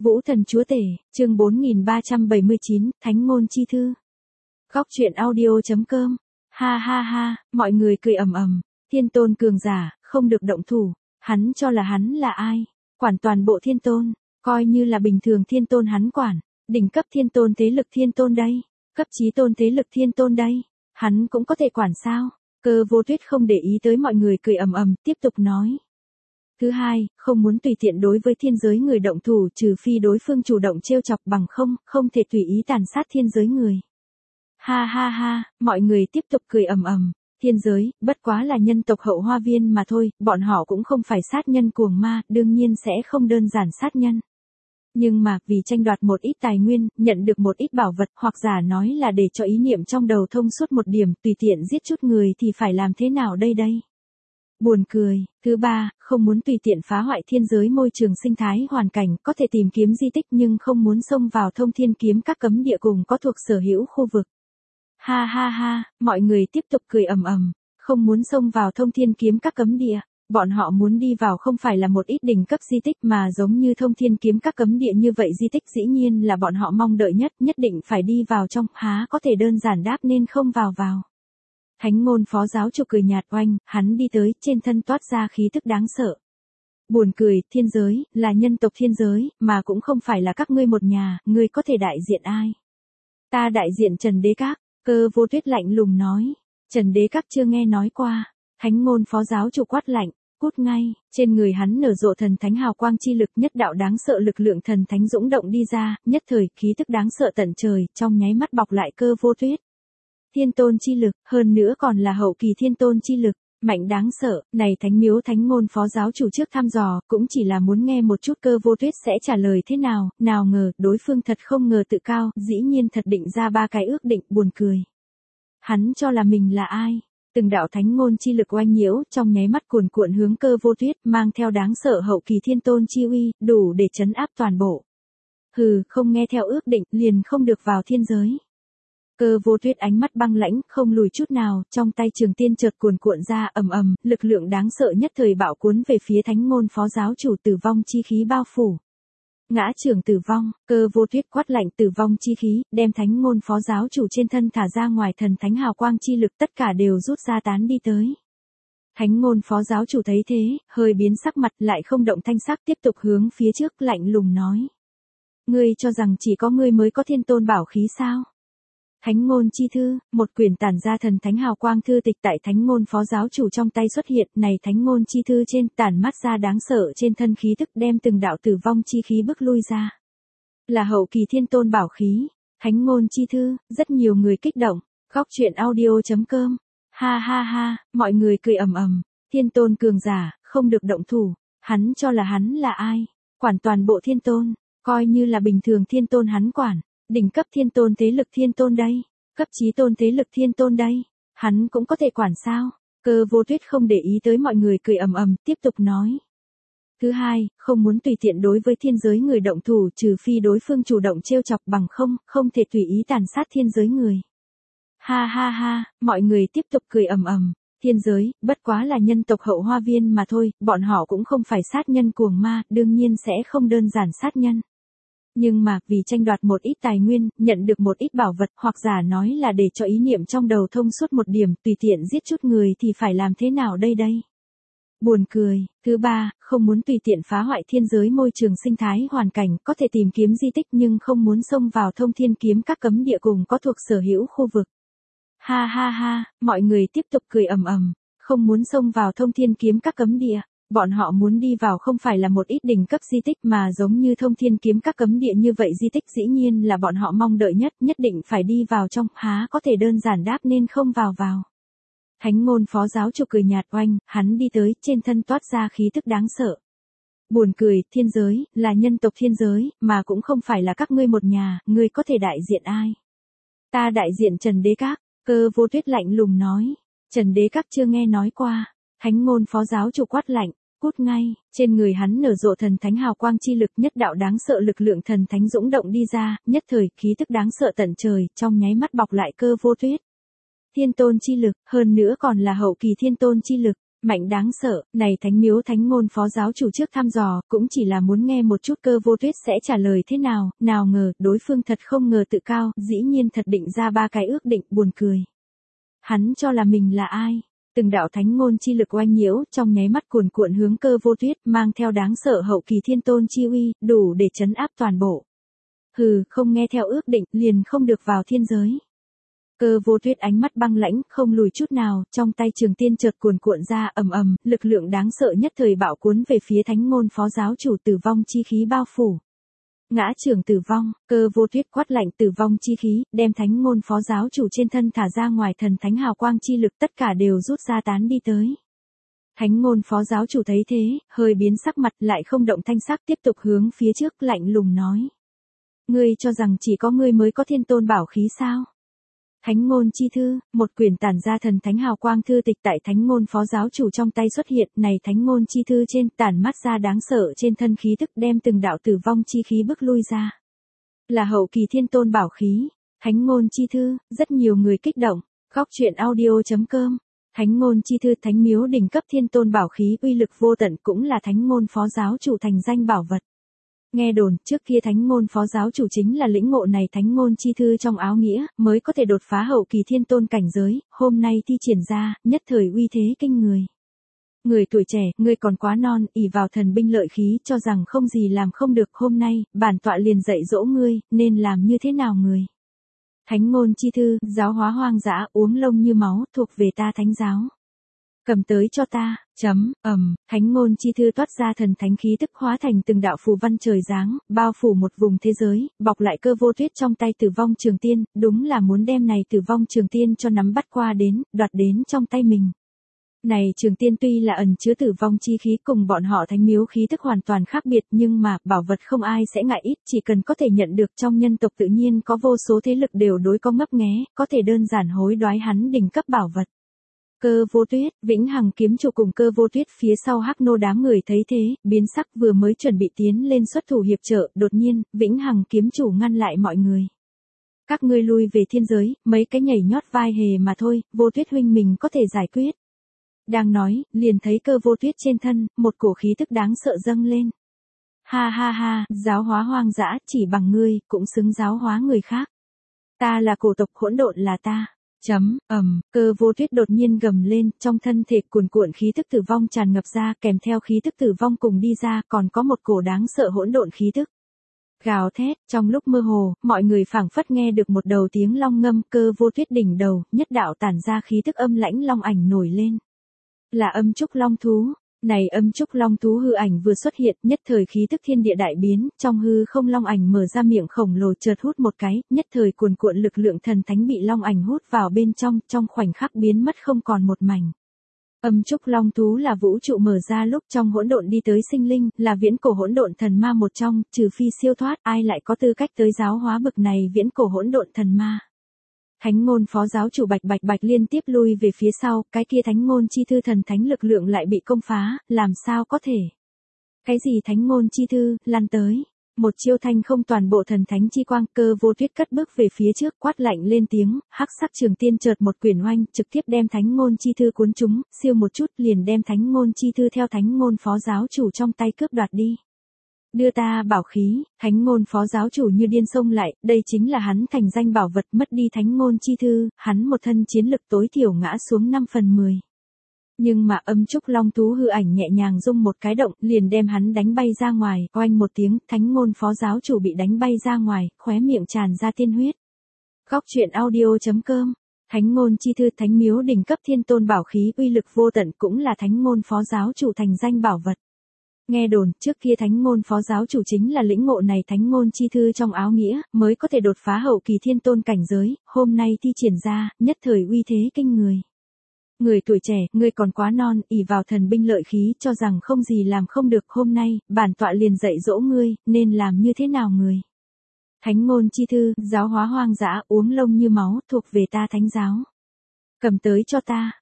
Vũ Thần Chúa Tể, chương 4379, Thánh ngôn chi thư. Góc truyện audio.com. Ha ha ha, mọi người cười ầm ầm. Thiên tôn cường giả, không được động thủ. Hắn cho là hắn là ai? Quản toàn bộ thiên tôn. Coi như là bình thường thiên tôn hắn quản. Đỉnh cấp thiên tôn thế lực thiên tôn đây. Cấp chí tôn thế lực thiên tôn đây. Hắn cũng có thể quản sao? Cơ Vô Tuyết không để ý tới mọi người cười ầm ầm, tiếp tục nói. Thứ hai, không muốn tùy tiện đối với thiên giới người động thủ trừ phi đối phương chủ động trêu chọc, bằng không thể tùy ý tàn sát thiên giới người. Ha ha ha, mọi người tiếp tục cười ầm ầm. Thiên giới, bất quá là nhân tộc hậu hoa viên mà thôi, bọn họ cũng không phải sát nhân cuồng ma, đương nhiên sẽ không đơn giản sát nhân. Nhưng mà, vì tranh đoạt một ít tài nguyên, nhận được một ít bảo vật, hoặc giả nói là để cho ý niệm trong đầu thông suốt một điểm, tùy tiện giết chút người thì phải làm thế nào đây? Buồn cười. Thứ ba, không muốn tùy tiện phá hoại thiên giới môi trường sinh thái hoàn cảnh, có thể tìm kiếm di tích nhưng không muốn xông vào thông thiên kiếm các cấm địa cùng có thuộc sở hữu khu vực. Ha ha ha, mọi người tiếp tục cười ầm ầm. Không muốn xông vào thông thiên kiếm các cấm địa, bọn họ muốn đi vào không phải là một ít đỉnh cấp di tích mà giống như thông thiên kiếm các cấm địa như vậy di tích dĩ nhiên là bọn họ mong đợi nhất định phải đi vào trong, há có thể đơn giản đáp nên không vào. Thánh ngôn phó giáo chủ cười nhạt oanh, hắn đi tới, trên thân toát ra khí tức đáng sợ. Buồn cười, thiên giới, là nhân tộc thiên giới, mà cũng không phải là các ngươi một nhà, ngươi có thể đại diện ai? Ta đại diện Trần Đế Các. Cơ Vô Tuyết lạnh lùng nói. Trần Đế Các chưa nghe nói qua. Thánh ngôn phó giáo chủ quát lạnh, cút ngay. Trên người hắn nở rộ thần thánh hào quang chi lực, nhất đạo đáng sợ lực lượng thần thánh dũng động đi ra, nhất thời khí tức đáng sợ tận trời, trong nháy mắt bọc lại Cơ Vô Tuyết. Thiên tôn chi lực, hơn nữa còn là hậu kỳ thiên tôn chi lực, mạnh đáng sợ. Này thánh miếu thánh ngôn phó giáo chủ trước thăm dò, cũng chỉ là muốn nghe một chút Cơ Vô Tuyết sẽ trả lời thế nào, nào ngờ, đối phương thật không ngờ tự cao, dĩ nhiên thật định ra ba cái ước định, buồn cười. Hắn cho là mình là ai? Từng đạo thánh ngôn chi lực oanh nhiễu, trong nháy mắt cuồn cuộn hướng Cơ Vô Tuyết, mang theo đáng sợ hậu kỳ thiên tôn chi uy, đủ để trấn áp toàn bộ. Hừ, không nghe theo ước định, liền không được vào thiên giới. Cơ Vô Tuyết ánh mắt băng lãnh, không lùi chút nào, trong tay trường tiên chợt cuồn cuộn ra ầm ầm, lực lượng đáng sợ nhất thời bạo cuốn về phía thánh ngôn phó giáo chủ, tử vong chi khí bao phủ. Ngã trưởng tử vong, Cơ Vô Tuyết quát lạnh tử vong chi khí, đem thánh ngôn phó giáo chủ trên thân thả ra ngoài, thần thánh hào quang chi lực tất cả đều rút ra tán đi tới. Thánh ngôn phó giáo chủ thấy thế, hơi biến sắc mặt, lại không động thanh sắc, tiếp tục hướng phía trước lạnh lùng nói. Ngươi cho rằng chỉ có ngươi mới có thiên tôn bảo khí sao? Thánh ngôn chi thư, một quyển tản ra thần thánh hào quang thư tịch tại thánh ngôn phó giáo chủ trong tay xuất hiện, này thánh ngôn chi thư trên tản mắt ra đáng sợ trên thân khí tức, đem từng đạo tử vong chi khí bức lui ra. Là hậu kỳ thiên tôn bảo khí, thánh ngôn chi thư, rất nhiều người kích động. Góc truyện audio.com. Ha ha ha, mọi người cười ầm ầm. Thiên tôn cường giả, không được động thủ. Hắn cho là hắn là ai? Quản toàn bộ thiên tôn, coi như là bình thường thiên tôn hắn quản. Đỉnh cấp thiên tôn thế lực thiên tôn đây. Cấp chí tôn thế lực thiên tôn đây. Hắn cũng có thể quản sao? Cơ Vô Tuyết không để ý tới mọi người cười ầm ầm, tiếp tục nói. Thứ hai, không muốn tùy tiện đối với thiên giới người động thủ trừ phi đối phương chủ động trêu chọc, bằng không thể tùy ý tàn sát thiên giới người. Ha ha ha, mọi người tiếp tục cười ầm ầm. Thiên giới, bất quá là nhân tộc hậu hoa viên mà thôi, bọn họ cũng không phải sát nhân cuồng ma, đương nhiên sẽ không đơn giản sát nhân. Nhưng mà, vì tranh đoạt một ít tài nguyên, nhận được một ít bảo vật, hoặc giả nói là để cho ý niệm trong đầu thông suốt một điểm, tùy tiện giết chút người thì phải làm thế nào đây? Buồn cười. Thứ ba, không muốn tùy tiện phá hoại thiên giới môi trường sinh thái hoàn cảnh, có thể tìm kiếm di tích nhưng không muốn xông vào thông thiên kiếm các cấm địa cùng có thuộc sở hữu khu vực. Ha ha ha, mọi người tiếp tục cười ầm ầm. Không muốn xông vào thông thiên kiếm các cấm địa. Bọn họ muốn đi vào không phải là một ít đỉnh cấp di tích mà giống như thông thiên kiếm các cấm địa như vậy di tích dĩ nhiên là bọn họ mong đợi nhất định phải đi vào trong, há có thể đơn giản đáp nên không vào. Thánh ngôn phó giáo chủ cười nhạt oanh, hắn đi tới, trên thân toát ra khí tức đáng sợ. Buồn cười, thiên giới, là nhân tộc thiên giới, mà cũng không phải là các ngươi một nhà, ngươi có thể đại diện ai? Ta đại diện Trần Đế Các. Cơ Vô Tuyết lạnh lùng nói. Trần Đế Các chưa nghe nói qua. Thánh ngôn phó giáo chủ quát lạnh, cút ngay. Trên người hắn nở rộ thần thánh hào quang chi lực, nhất đạo đáng sợ lực lượng thần thánh dũng động đi ra, nhất thời khí tức đáng sợ tận trời, trong nháy mắt bọc lại Cơ Vô Tuyết. Thiên tôn chi lực, hơn nữa còn là hậu kỳ thiên tôn chi lực, Mạnh đáng sợ, này thánh miếu thánh ngôn phó giáo chủ trước thăm dò, cũng chỉ là muốn nghe một chút Cơ Vô Tuyết sẽ trả lời thế nào, nào ngờ, đối phương thật không ngờ tự cao, dĩ nhiên thật định ra 3 cái ước định, buồn cười. Hắn cho là mình là ai? Từng đạo thánh ngôn chi lực oanh nhiễu, trong nháy mắt cuồn cuộn hướng Cơ Vô Tuyết, mang theo đáng sợ hậu kỳ thiên tôn chi uy, đủ để trấn áp toàn bộ. Hừ, không nghe theo ước định, liền không được vào thiên giới. Cơ Vô Tuyết ánh mắt băng lãnh, không lùi chút nào, trong tay trường tiên chợt cuồn cuộn ra, ầm ầm, lực lượng đáng sợ nhất thời bạo cuốn về phía thánh ngôn phó giáo chủ, tử vong chi khí bao phủ. Ngã trường tử vong, Cơ Vô Tuyết quát lạnh tử vong chi khí, đem thánh ngôn phó giáo chủ trên thân thả ra ngoài, thần thánh hào quang chi lực tất cả đều rút ra tán đi tới. Thánh ngôn phó giáo chủ thấy thế, hơi biến sắc mặt, lại không động thanh sắc, tiếp tục hướng phía trước, lạnh lùng nói. Ngươi cho rằng chỉ có ngươi mới có thiên tôn bảo khí sao? Thánh ngôn chi thư, một quyển tản ra thần thánh hào quang thư tịch tại thánh ngôn phó giáo chủ trong tay xuất hiện, này thánh ngôn chi thư trên tản mắt ra đáng sợ trên thân khí tức, đem từng đạo tử vong chi khí bức lui ra. Là hậu kỳ thiên tôn bảo khí, thánh ngôn chi thư, rất nhiều người kích động. Góc truyện audio.com, thánh ngôn chi thư, thánh miếu đỉnh cấp thiên tôn bảo khí, uy lực vô tận, cũng là thánh ngôn phó giáo chủ thành danh bảo vật. Nghe đồn, trước kia thánh ngôn phó giáo chủ chính là lĩnh ngộ này thánh ngôn chi thư trong áo nghĩa, mới có thể đột phá hậu kỳ thiên tôn cảnh giới, hôm nay thi triển ra, nhất thời uy thế kinh người. Người tuổi trẻ, ngươi còn quá non, ỷ vào thần binh lợi khí, cho rằng không gì làm không được, hôm nay, bản tọa liền dạy dỗ ngươi, nên làm như thế nào người. Thánh ngôn chi thư, giáo hóa hoang dã, uống lông như máu, thuộc về ta thánh giáo. Cầm tới cho ta, thánh ngôn chi thư toát ra thần thánh khí tức, hóa thành từng đạo phù văn trời giáng, bao phủ một vùng thế giới, bọc lại Cơ Vô Tuyết trong tay tử vong trường tiên, đúng là muốn đem này tử vong trường tiên cho nắm bắt qua đến, đoạt đến trong tay mình. Này trường tiên tuy là ẩn chứa tử vong chi khí, cùng bọn họ thánh miếu khí tức hoàn toàn khác biệt, nhưng mà, bảo vật không ai sẽ ngại ít, chỉ cần có thể nhận được, trong nhân tộc tự nhiên có vô số thế lực đều đối có ngấp nghé, có thể đơn giản hối đoái hắn đỉnh cấp bảo vật. Cơ Vô Tuyết, Vĩnh Hằng kiếm chủ cùng Cơ Vô Tuyết phía sau Hắc Nô đám người thấy thế, biến sắc, vừa mới chuẩn bị tiến lên xuất thủ hiệp trợ, đột nhiên, Vĩnh Hằng kiếm chủ ngăn lại mọi người. Các ngươi lui về thiên giới, mấy cái nhảy nhót vai hề mà thôi, Vô Tuyết huynh mình có thể giải quyết. Đang nói, liền thấy Cơ Vô Tuyết trên thân, một cổ khí tức đáng sợ dâng lên. Ha ha ha, giáo hóa hoang dã, chỉ bằng ngươi, cũng xứng giáo hóa người khác. Ta là cổ tộc hỗn độn là ta. Cơ Vô Tuyết đột nhiên gầm lên, trong thân thể cuồn cuộn khí tức tử vong tràn ngập ra, kèm theo khí tức tử vong cùng đi ra, còn có một cổ đáng sợ hỗn độn khí tức. Gào thét, trong lúc mơ hồ, mọi người phảng phất nghe được một đầu tiếng long ngâm, Cơ Vô Tuyết đỉnh đầu, nhất đạo tản ra khí tức âm lãnh long ảnh nổi lên. Là âm trúc long thú. Này âm trúc long thú hư ảnh vừa xuất hiện, nhất thời khí tức thiên địa đại biến, trong hư không long ảnh mở ra miệng khổng lồ chợt hút một cái, nhất thời cuồn cuộn lực lượng thần thánh bị long ảnh hút vào bên trong khoảnh khắc biến mất không còn một mảnh. Âm trúc long thú là vũ trụ mở ra lúc trong hỗn độn đi tới sinh linh, là viễn cổ hỗn độn thần ma một trong, trừ phi siêu thoát, ai lại có tư cách tới giáo hóa bực này viễn cổ hỗn độn thần ma. Thánh ngôn phó giáo chủ bạch liên tiếp lui về phía sau, cái kia thánh ngôn chi thư thần thánh lực lượng lại bị công phá, làm sao có thể. Cái gì thánh ngôn chi thư, lăn tới. Một chiêu thanh không toàn bộ thần thánh chi quang, Cơ Vô Tuyết cất bước về phía trước, quát lạnh lên tiếng, hắc sắc trường tiên chợt một quyển oanh, trực tiếp đem thánh ngôn chi thư cuốn trúng, siêu một chút liền đem thánh ngôn chi thư theo thánh ngôn phó giáo chủ trong tay cướp đoạt đi. Đưa ta bảo khí, thánh ngôn phó giáo chủ như điên xông lại, đây chính là hắn thành danh bảo vật, mất đi thánh ngôn chi thư, hắn một thân chiến lực tối thiểu ngã xuống 5/10. Nhưng mà âm trúc long thú hư ảnh nhẹ nhàng rung một cái động, liền đem hắn đánh bay ra ngoài, oanh một tiếng, thánh ngôn phó giáo chủ bị đánh bay ra ngoài, khóe miệng tràn ra tiên huyết. Góc truyện audio.com, thánh ngôn chi thư, thánh miếu đỉnh cấp thiên tôn bảo khí, uy lực vô tận, cũng là thánh ngôn phó giáo chủ thành danh bảo vật. Nghe đồn, trước kia thánh ngôn phó giáo chủ chính là lĩnh ngộ này thánh ngôn chi thư trong áo nghĩa, mới có thể đột phá hậu kỳ thiên tôn cảnh giới, hôm nay thi triển ra, nhất thời uy thế kinh người. Người tuổi trẻ, ngươi còn quá non, ỷ vào thần binh lợi khí, cho rằng không gì làm không được, hôm nay, bản tọa liền dạy dỗ ngươi, nên làm như thế nào người. Thánh ngôn chi thư, giáo hóa hoang dã, uống lông như máu, thuộc về ta thánh giáo. Cầm tới cho ta,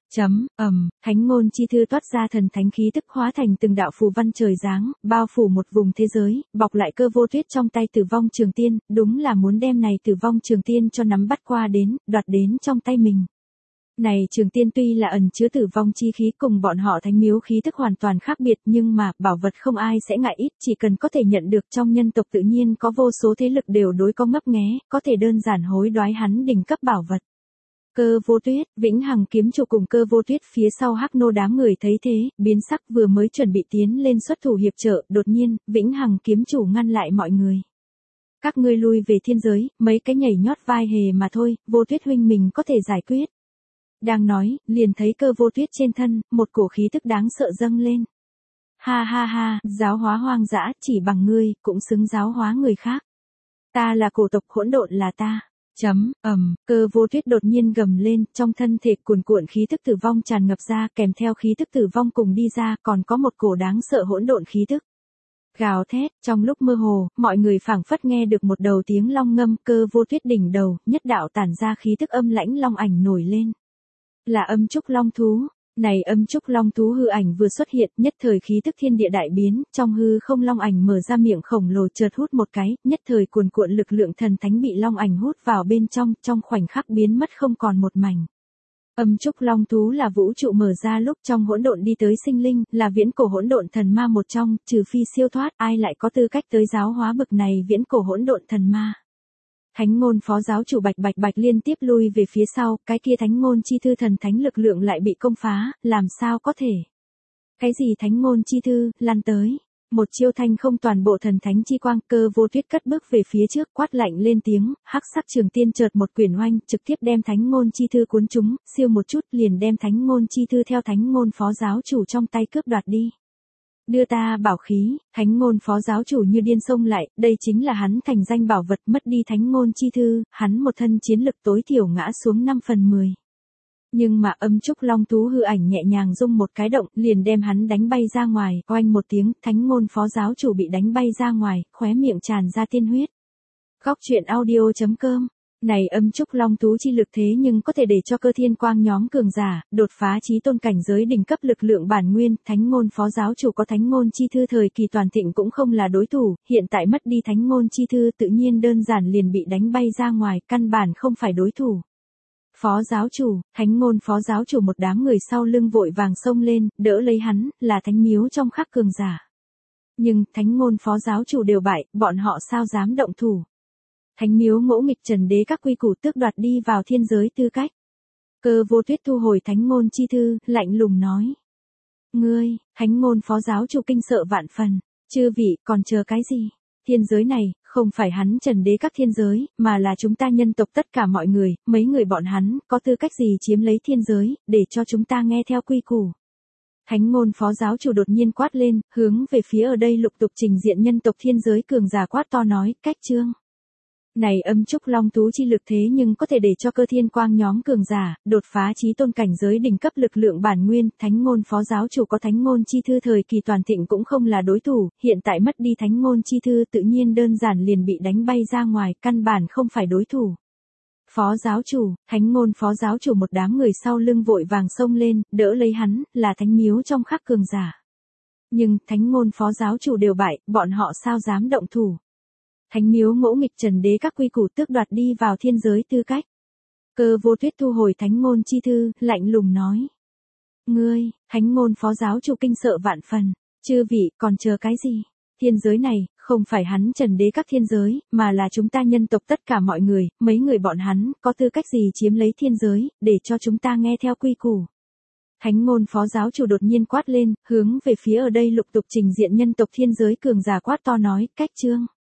thánh ngôn chi thư toát ra thần thánh khí tức, hóa thành từng đạo phù văn trời giáng, bao phủ một vùng thế giới, bọc lại Cơ Vô Tuyết trong tay tử vong trường tiên, đúng là muốn đem này tử vong trường tiên cho nắm bắt qua đến, đoạt đến trong tay mình. Này Trường Tiên tuy là ẩn chứa tử vong chi khí cùng bọn họ thánh miếu khí tức hoàn toàn khác biệt nhưng mà bảo vật không ai sẽ ngại ít, chỉ cần có thể nhận được trong nhân tộc tự nhiên có vô số thế lực đều đối có ngấp nghé, có thể đơn giản hối đoái hắn đỉnh cấp bảo vật. Cơ Vô Tuyết, Vĩnh Hằng kiếm chủ cùng Cơ Vô Tuyết phía sau Hắc Nô đám người thấy thế, biến sắc vừa mới chuẩn bị tiến lên xuất thủ hiệp trợ, đột nhiên, Vĩnh Hằng kiếm chủ ngăn lại mọi người. Các ngươi lui về thiên giới, mấy cái nhảy nhót vai hề mà thôi, Vô Tuyết huynh mình có thể giải quyết. Đang nói, liền thấy Cơ Vô Tuyết trên thân, một cổ khí tức đáng sợ dâng lên. Ha ha ha, giáo hóa hoang dã, chỉ bằng ngươi, cũng xứng giáo hóa người khác. Ta là cổ tộc hỗn độn là ta. Cơ Vô Tuyết đột nhiên gầm lên, trong thân thể cuồn cuộn khí tức tử vong tràn ngập ra, kèm theo khí tức tử vong cùng đi ra, còn có một cổ đáng sợ hỗn độn khí tức. Gào thét, trong lúc mơ hồ, mọi người phảng phất nghe được một đầu tiếng long ngâm, Cơ Vô Tuyết đỉnh đầu, nhất đạo tản ra khí tức âm lãnh long ảnh nổi lên. Là âm trúc long thú. Này âm trúc long thú hư ảnh vừa xuất hiện, nhất thời khí tức thiên địa đại biến, trong hư không long ảnh mở ra miệng khổng lồ chợt hút một cái, nhất thời cuồn cuộn lực lượng thần thánh bị long ảnh hút vào bên trong khoảnh khắc biến mất không còn một mảnh. Âm trúc long thú là vũ trụ mở ra lúc trong hỗn độn đi tới sinh linh, là viễn cổ hỗn độn thần ma một trong, trừ phi siêu thoát, ai lại có tư cách tới giáo hóa bực này viễn cổ hỗn độn thần ma. Thánh ngôn phó giáo chủ bạch bạch liên tiếp lui về phía sau, cái kia thánh ngôn chi thư thần thánh lực lượng lại bị công phá, làm sao có thể. Cái gì thánh ngôn chi thư, lan tới. Một chiêu thanh không toàn bộ thần thánh chi quang, Cơ Vô Tuyết cất bước về phía trước quát lạnh lên tiếng, hắc sắc trường tiên chợt một quyển oanh, trực tiếp đem thánh ngôn chi thư cuốn trúng, siêu một chút liền đem thánh ngôn chi thư theo thánh ngôn phó giáo chủ trong tay cướp đoạt đi. Đưa ta bảo khí, thánh ngôn phó giáo chủ như điên xông lại, đây chính là hắn thành danh bảo vật, mất đi thánh ngôn chi thư, hắn một thân chiến lực tối thiểu ngã xuống 5/10. Nhưng mà âm trúc long thú hư ảnh nhẹ nhàng rung một cái động, liền đem hắn đánh bay ra ngoài, oanh một tiếng, thánh ngôn phó giáo chủ bị đánh bay ra ngoài, khóe miệng tràn ra tiên huyết. Góc truyện audio.com. Này âm trúc long thú chi lực thế nhưng có thể để cho cơ thiên quang nhóm cường giả, đột phá chí tôn cảnh giới đỉnh cấp lực lượng bản nguyên, thánh ngôn phó giáo chủ có thánh ngôn chi thư thời kỳ toàn thịnh cũng không là đối thủ, hiện tại mất đi thánh ngôn chi thư tự nhiên đơn giản liền bị đánh bay ra ngoài, căn bản không phải đối thủ. Phó giáo chủ, thánh ngôn phó giáo chủ một đám người sau lưng vội vàng xông lên, đỡ lấy hắn, là thánh miếu trong khắc cường giả. Nhưng, thánh ngôn phó giáo chủ đều bại, bọn họ sao dám động thủ. Thánh miếu ngỗ nghịch trần đế các quy củ tước đoạt đi vào thiên giới tư cách. Cơ Vô Tuyết thu hồi thánh ngôn chi thư, lạnh lùng nói. Ngươi, thánh ngôn phó giáo chủ kinh sợ vạn phần, chư vị còn chờ cái gì? Thiên giới này, không phải hắn trần đế các thiên giới, mà là chúng ta nhân tộc tất cả mọi người, mấy người bọn hắn, có tư cách gì chiếm lấy thiên giới, để cho chúng ta nghe theo quy củ. Thánh ngôn phó giáo chủ đột nhiên quát lên, hướng về phía ở đây lục tục trình diện nhân tộc thiên giới cường giả quát to nói, cách chương. Này âm trúc long thú chi lực thế nhưng có thể để cho cơ thiên quang nhóm cường giả, đột phá chí tôn cảnh giới đỉnh cấp lực lượng bản nguyên, thánh ngôn phó giáo chủ có thánh ngôn chi thư thời kỳ toàn thịnh cũng không là đối thủ, hiện tại mất đi thánh ngôn chi thư tự nhiên đơn giản liền bị đánh bay ra ngoài, căn bản không phải đối thủ. Phó giáo chủ, thánh ngôn phó giáo chủ một đám người sau lưng vội vàng xông lên, đỡ lấy hắn, là thánh miếu trong khắc cường giả. Nhưng, thánh ngôn phó giáo chủ đều bại, bọn họ sao dám động thủ. Thánh miếu ngỗ nghịch trần đế các quy củ tước đoạt đi vào thiên giới tư cách. Cơ Vô Tuyết thu hồi thánh ngôn chi thư, lạnh lùng nói. Ngươi, thánh ngôn phó giáo chủ kinh sợ vạn phần, chư vị còn chờ cái gì? Thiên giới này, không phải hắn trần đế các thiên giới, mà là chúng ta nhân tộc tất cả mọi người, mấy người bọn hắn, có tư cách gì chiếm lấy thiên giới, để cho chúng ta nghe theo quy củ. Thánh ngôn phó giáo chủ đột nhiên quát lên, hướng về phía ở đây lục tục trình diện nhân tộc thiên giới cường giả quát to nói, cách chương.